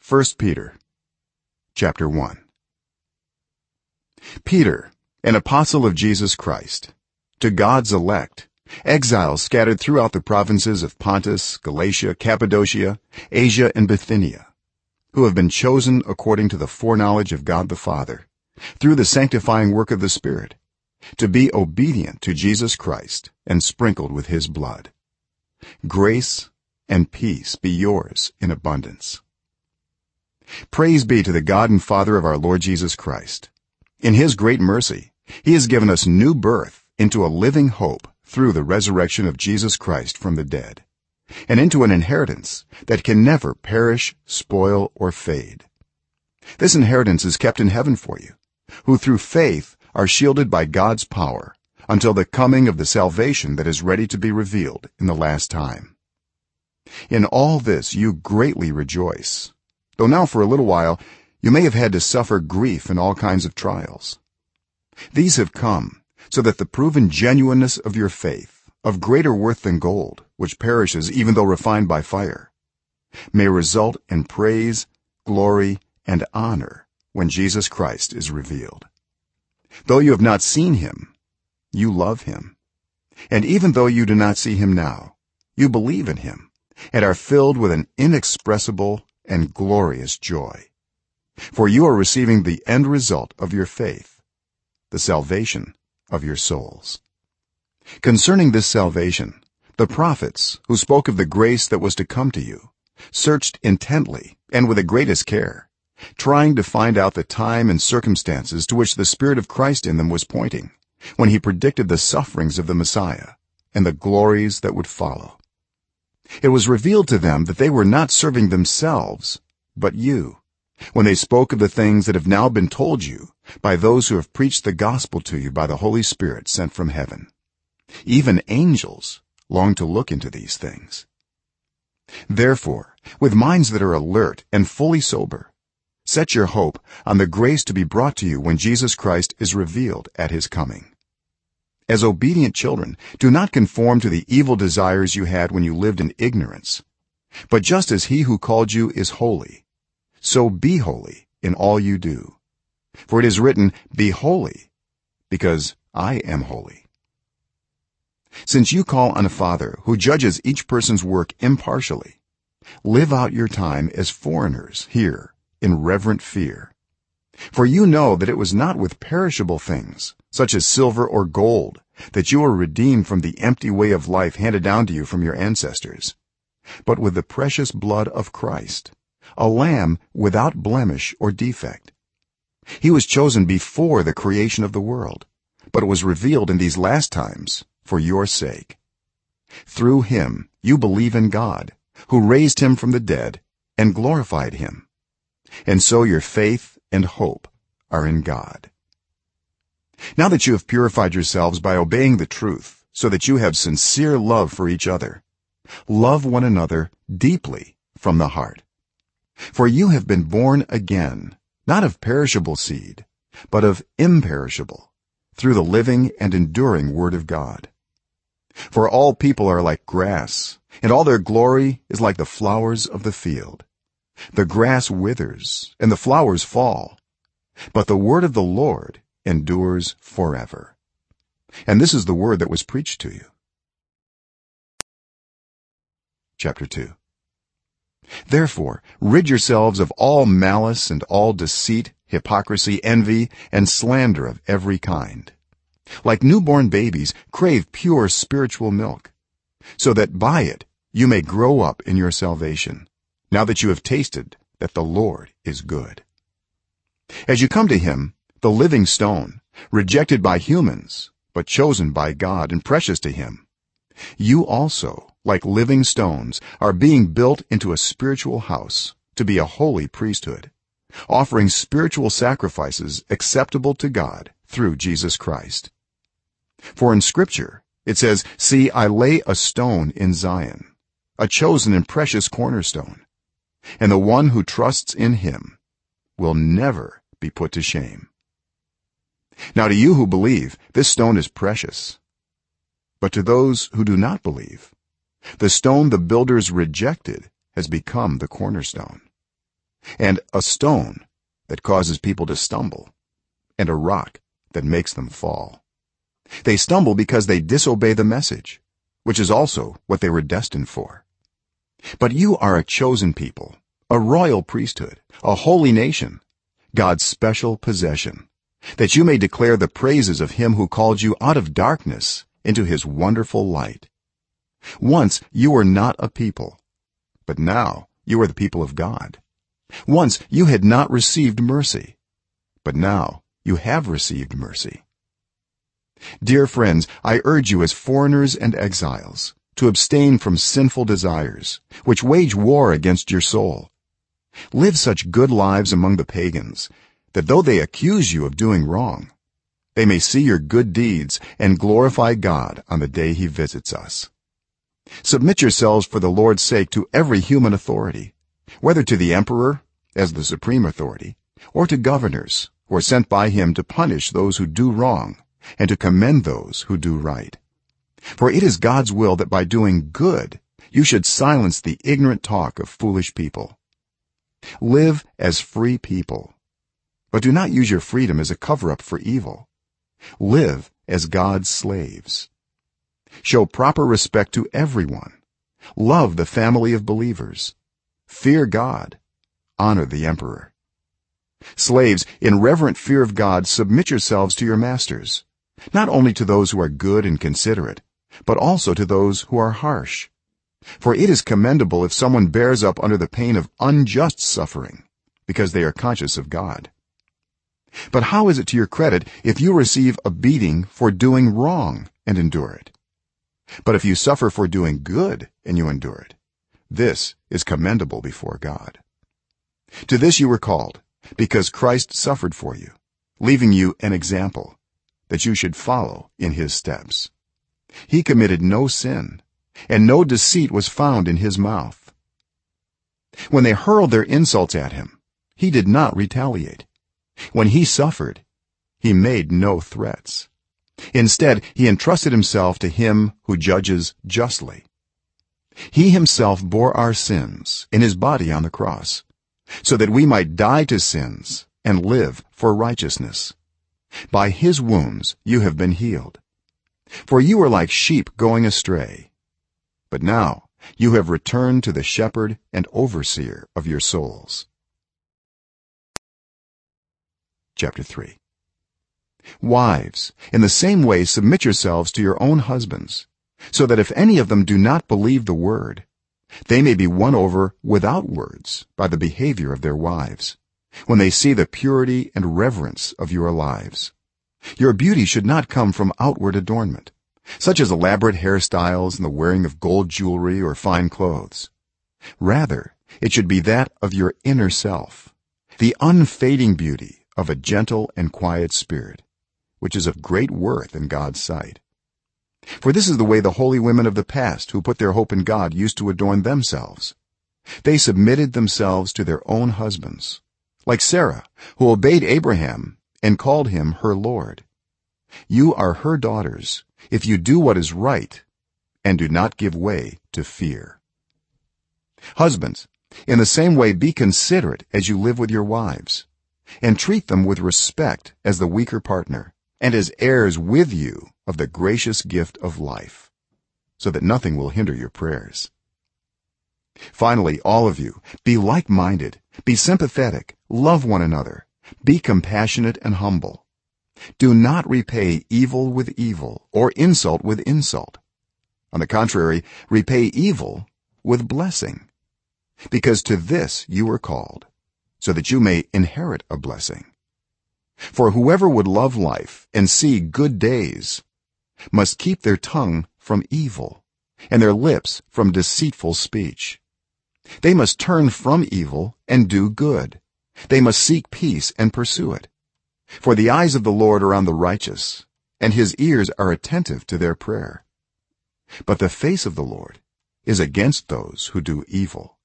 First Peter chapter 1. Peter, an apostle of Jesus Christ, to God's elect, exiles scattered throughout the provinces of Pontus, Galatia, Cappadocia, Asia and Bithynia, who have been chosen according to the foreknowledge of God the Father, through the sanctifying work of the Spirit, to be obedient to Jesus Christ and sprinkled with his blood. Grace and peace be yours in abundance. Praise be to the God and Father of our Lord Jesus Christ. In his great mercy he has given us new birth into a living hope through the resurrection of Jesus Christ from the dead, and into an inheritance that can never perish, spoil or fade. This inheritance is kept in heaven for you, who through faith are shielded by God's power until the coming of the salvation that is ready to be revealed in the last time. In all this you greatly rejoice, though now for a little while you may have had to suffer grief in all kinds of trials. These have come so that the proven genuineness of your faith, of greater worth than gold, which perishes even though refined by fire, may result in praise, glory and honor when Jesus Christ is revealed. Though you have not seen him, you love him, and even though you do not see him now, you believe in him and are filled with an inexpressible and glorious joy, for you are receiving the end result of your faith, the salvation of your souls. Concerning this salvation, the prophets who spoke of the grace that was to come to you searched intently and with the greatest care, trying to find out the time and circumstances to which the Spirit of Christ in them was pointing when he predicted the sufferings of the Messiah and the glories that would follow. It was revealed to them that they were not serving themselves but you when they spoke of the things that have now been told you by those who have preached the gospel to you by the Holy Spirit sent from heaven. Even angels long to look into these things. Therefore, with minds that are alert and fully sober, set your hope on the grace to be brought to you when Jesus Christ is revealed at his coming. As obedient children, do not conform to the evil desires you had when you lived in ignorance, but just as he who called you is holy, so be holy in all you do. For it is written, "Be holy, because I am holy." Since you call on a Father who judges each person's work impartially, live out your time as foreigners here in reverent fear. For you know that it was not with perishable things such as silver or gold that you were redeemed from the empty way of life handed down to you from your ancestors, but with the precious blood of Christ, a lamb without blemish or defect. He was chosen before the creation of the world, but was revealed in these last times for your sake. Through him you believe in God, who raised him from the dead and glorified him, and so your faith and hope are in God. Now that you have purified yourselves by obeying the truth, so that you have sincere love for each other, love one another deeply from the heart. For you have been born again, not of perishable seed, but of imperishable, through the living and enduring word of God. For all people are like grass, and all their glory is like the flowers of the field. The grass withers and the flowers fall, but the word of the Lord endures forever. And this is the word that was preached to you. Chapter 2. Therefore, rid yourselves of all malice and all deceit, hypocrisy, envy, and slander of every kind. Like newborn babies, crave pure spiritual milk, so that by it you may grow up in your salvation, now that you have tasted that the Lord is good. As you come to him, the living stone, rejected by humans, but chosen by God and precious to him, you also, like living stones, are being built into a spiritual house to be a holy priesthood, offering spiritual sacrifices acceptable to God through Jesus Christ. For in Scripture it says, "See, I lay a stone in Zion, a chosen and precious cornerstone, and the one who trusts in him will never be put to shame." Now to you who believe, this stone is precious, but to those who do not believe, the stone the builders rejected has become the cornerstone, and a stone that causes people to stumble and a rock that makes them fall. They stumble because they disobey the message, which is also what they were destined for. But you are a chosen people, a royal priesthood, a holy nation, God's special possession, that you may declare the praises of him who called you out of darkness into his wonderful light. Once you were not a people, but now you are the people of God. Once you had not received mercy, but now you have received mercy. Dear friends, I urge you as foreigners and exiles to abstain from sinful desires which wage war against your soul. Live such good lives among the pagans that though they accuse you of doing wrong, they may see your good deeds and glorify God on the day he visits us. Submit yourselves for the Lord's sake to every human authority, whether to the emperor as the supreme authority or to governors who are sent by him to punish those who do wrong and to commend those who do right. For it is God's will that by doing good you should silence the ignorant talk of foolish people. Live as free people, but do not use your freedom as a cover-up for evil. Live as God's slaves. Show proper respect to everyone. Love the family of believers. Fear God. Honor the emperor. Slaves, in reverent fear of God, submit yourselves to your masters, not only to those who are good and considerate, but also to those who are harsh. For it is commendable if someone bears up under the pain of unjust suffering, because they are conscious of God. But how is it to your credit if you receive a beating for doing wrong and endure it? But if you suffer for doing good and you endure it, this is commendable before God. To this you were called, because Christ suffered for you, leaving you an example, that you should follow in his steps. He committed no sin, and no deceit was found in his mouth. When they hurled their insults at him, he did not retaliate. When he suffered, he made no threats. Instead, he entrusted himself to him who judges justly. He himself bore our sins in his body on the cross, so that we might die to sins and live for righteousness. By his wounds you have been healed. For you were like sheep going astray, but now you have returned to the shepherd and overseer of your souls. Chapter 3. Wives, in the same way submit yourselves to your own husbands, so that if any of them do not believe the word, they may be won over without words by the behavior of their wives, when they see the purity and reverence of your lives. Your beauty should not come from outward adornment, such as elaborate hairstyles and the wearing of gold jewelry or fine clothes. Rather, it should be that of your inner self, the unfading beauty of a gentle and quiet spirit, which is of great worth in God's sight. For this is the way the holy women of the past who put their hope in God used to adorn themselves. They submitted themselves to their own husbands, like Sarah, who obeyed Abraham and called him her Lord. You are her daughters if you do what is right and do not give way to fear. Husbands, in the same way be considerate as you live with your wives, and treat them with respect as the weaker partner and as heirs with you of the gracious gift of life, so that nothing will hinder your prayers. Finally, all of you, be like-minded, be sympathetic, love one another, be compassionate and humble. Do not repay evil with evil or insult with insult. On the contrary, repay evil with blessing, because to this you were called, so that you may inherit a blessing. For whoever would love life and see good days must keep their tongue from evil and their lips from deceitful speech. They must turn from evil and do good. They must seek peace and pursue it. For the eyes of the Lord are on the righteous, and his ears are attentive to their prayer. But the face of the Lord is against those who do evil.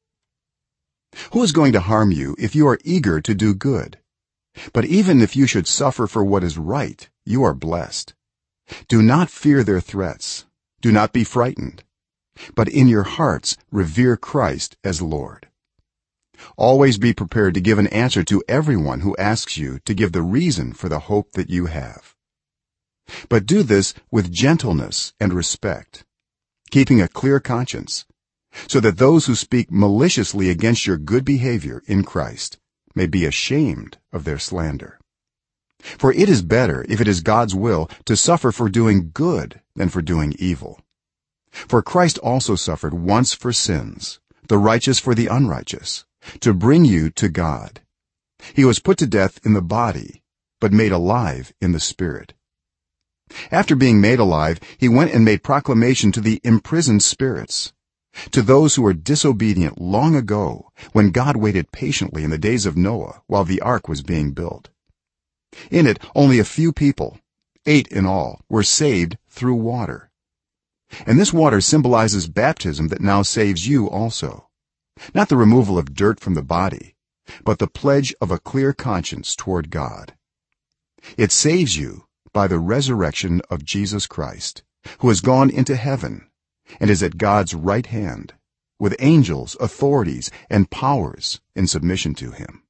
Who is going to harm you if you are eager to do good? But even if you should suffer for what is right, you are blessed. Do not fear their threats. Do not be frightened, but in your hearts revere Christ as Lord. always be prepared to give an answer to everyone who asks you to give the reason for the hope that you have, but do this with gentleness and respect, keeping a clear conscience, so that those who speak maliciously against your good behavior in Christ may be ashamed of their slander. For it is better, if it is God's will, to suffer for doing good than for doing evil. For Christ also suffered once for sins, the righteous for the unrighteous, to bring you to God. He was put to death in the body, but made alive in the spirit. After being made alive, he went and made proclamation to the imprisoned spirits, to those who were disobedient long ago, when God waited patiently in the days of Noah while the ark was being built. In it only a few people, 8 in all, were saved through water. And this water symbolizes baptism that now saves you also, not the removal of dirt from the body, but the pledge of a clear conscience toward God. It saves you by the resurrection of Jesus Christ, who has gone into heaven and is at God's right hand, with angels, authorities, and powers in submission to him.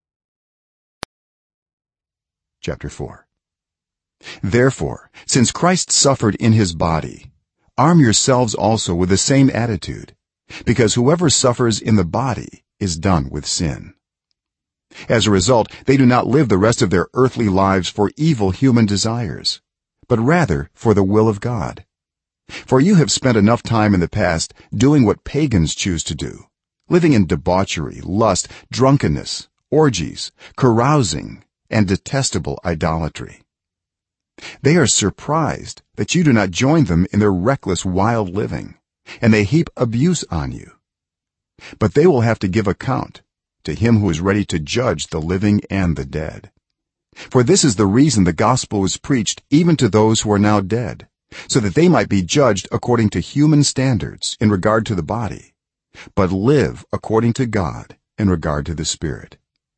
Chapter 4. Therefore, since Christ suffered in his body, arm yourselves also with the same attitude, because whoever suffers in the body is done with sin. As a result, they do not live the rest of their earthly lives for evil human desires, but rather for the will of God. For you have spent enough time in the past doing what pagans choose to do, living in debauchery, lust, drunkenness, orgies, carousing, and detestable idolatry. They are surprised that you do not join them in their reckless wild living, and they heap abuse on you. But they will have to give account to him who is ready to judge the living and the dead. For this is the reason the gospel was preached even to those who are now dead, so that they might be judged according to human standards in regard to the body, but live according to God in regard to the spirit.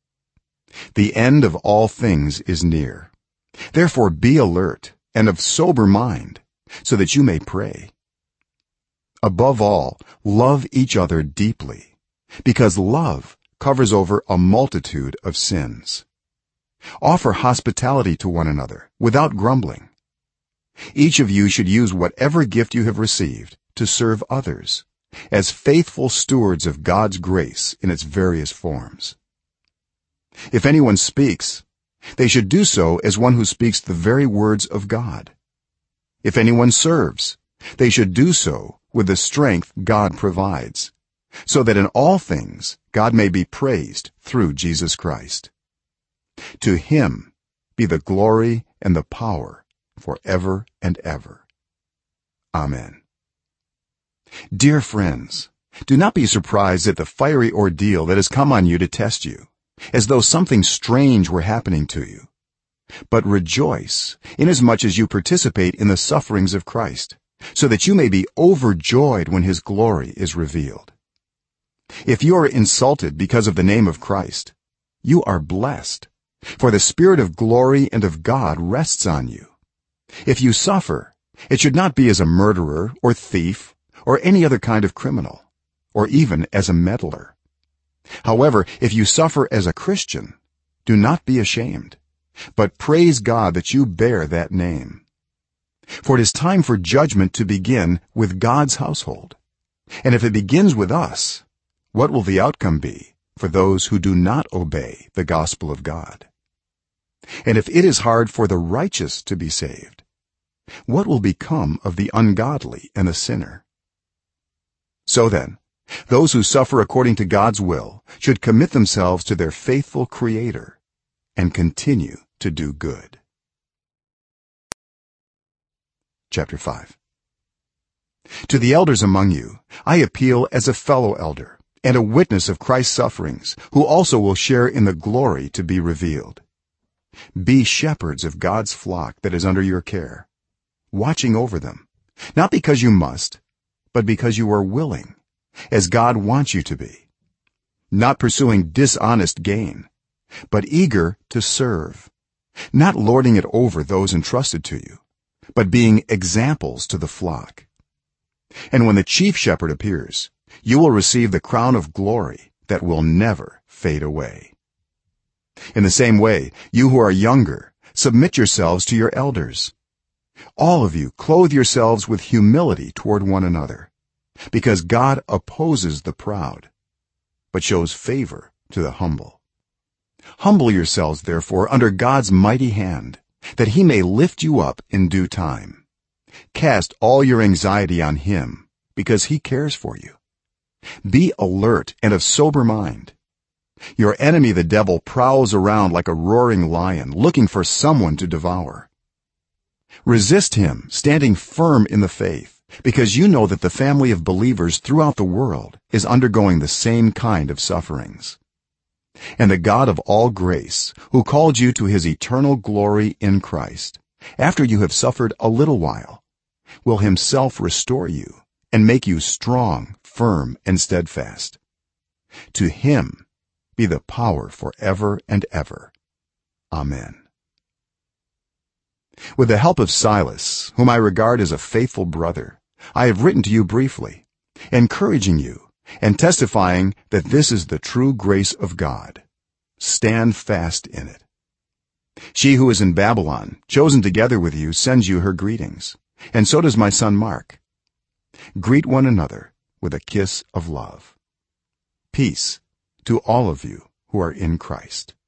The end of all things is near. Therefore be alert and of sober mind, so that you may pray. Above all, love each other deeply, because love covers over a multitude of sins. Offer hospitality to one another without grumbling. Each of you should use whatever gift you have received to serve others, as faithful stewards of God's grace in its various forms. If anyone speaks, they should do so as one who speaks the very words of God. If anyone serves, they should do so with the strength God provides, so that in all things God may be praised through Jesus Christ. To him be the glory and the power forever and ever. Amen. Dear friends, do not be surprised at the fiery ordeal that has come on you to test you, as though something strange were happening to you. But rejoice inasmuch as you participate in the sufferings of Christ, so that you may be overjoyed when his glory is revealed. If you are insulted because of the name of Christ, you are blessed, for the Spirit of glory and of God rests on you. If you suffer, it should not be as a murderer or thief or any other kind of criminal, or even as a meddler. However, if you suffer as a Christian, do not be ashamed, but praise God that you bear that name. For it is time for judgment to begin with God's household. And if it begins with us, what will the outcome be for those who do not obey the gospel of God? And if it is hard for the righteous to be saved, what will become of the ungodly and the sinner? So then, those who suffer according to God's will should commit themselves to their faithful Creator and continue to do good. Chapter 5. To the elders among you I appeal as a fellow elder and a witness of Christ's sufferings, who also will share in the glory to be revealed. Be shepherds of God's flock that is under your care, watching over them, not because you must, but because you are willing, as God wants you to be, not pursuing dishonest gain, but eager to serve, not lording it over those entrusted to you, but being examples to the flock. And when the chief shepherd appears, you will receive the crown of glory that will never fade away. In the same way, you who are younger, submit yourselves to your elders. All of you clothe yourselves with humility toward one another, because God opposes the proud, but shows favor to the humble. Humble yourselves therefore under God's mighty hand, that he may lift you up in due time. Cast all your anxiety on him, because he cares for you. Be alert and of sober mind. Your enemy the devil prowls around like a roaring lion, looking for someone to devour. Resist him, standing firm in the faith, because you know that the family of believers throughout the world is undergoing the same kind of sufferings. And the God of all grace, who called you to his eternal glory in Christ, after you have suffered a little while, will himself restore you and make you strong, firm, and steadfast. To him be the power forever and ever. Amen. With the help of Silas, whom I regard as a faithful brother, I have written to you briefly, encouraging you and testifying that this is the true grace of God. Stand fast in it. She who is in Babylon, chosen together with you, sends you her greetings, and so does my son Mark. Greet one another with a kiss of love. Peace to all of you who are in Christ.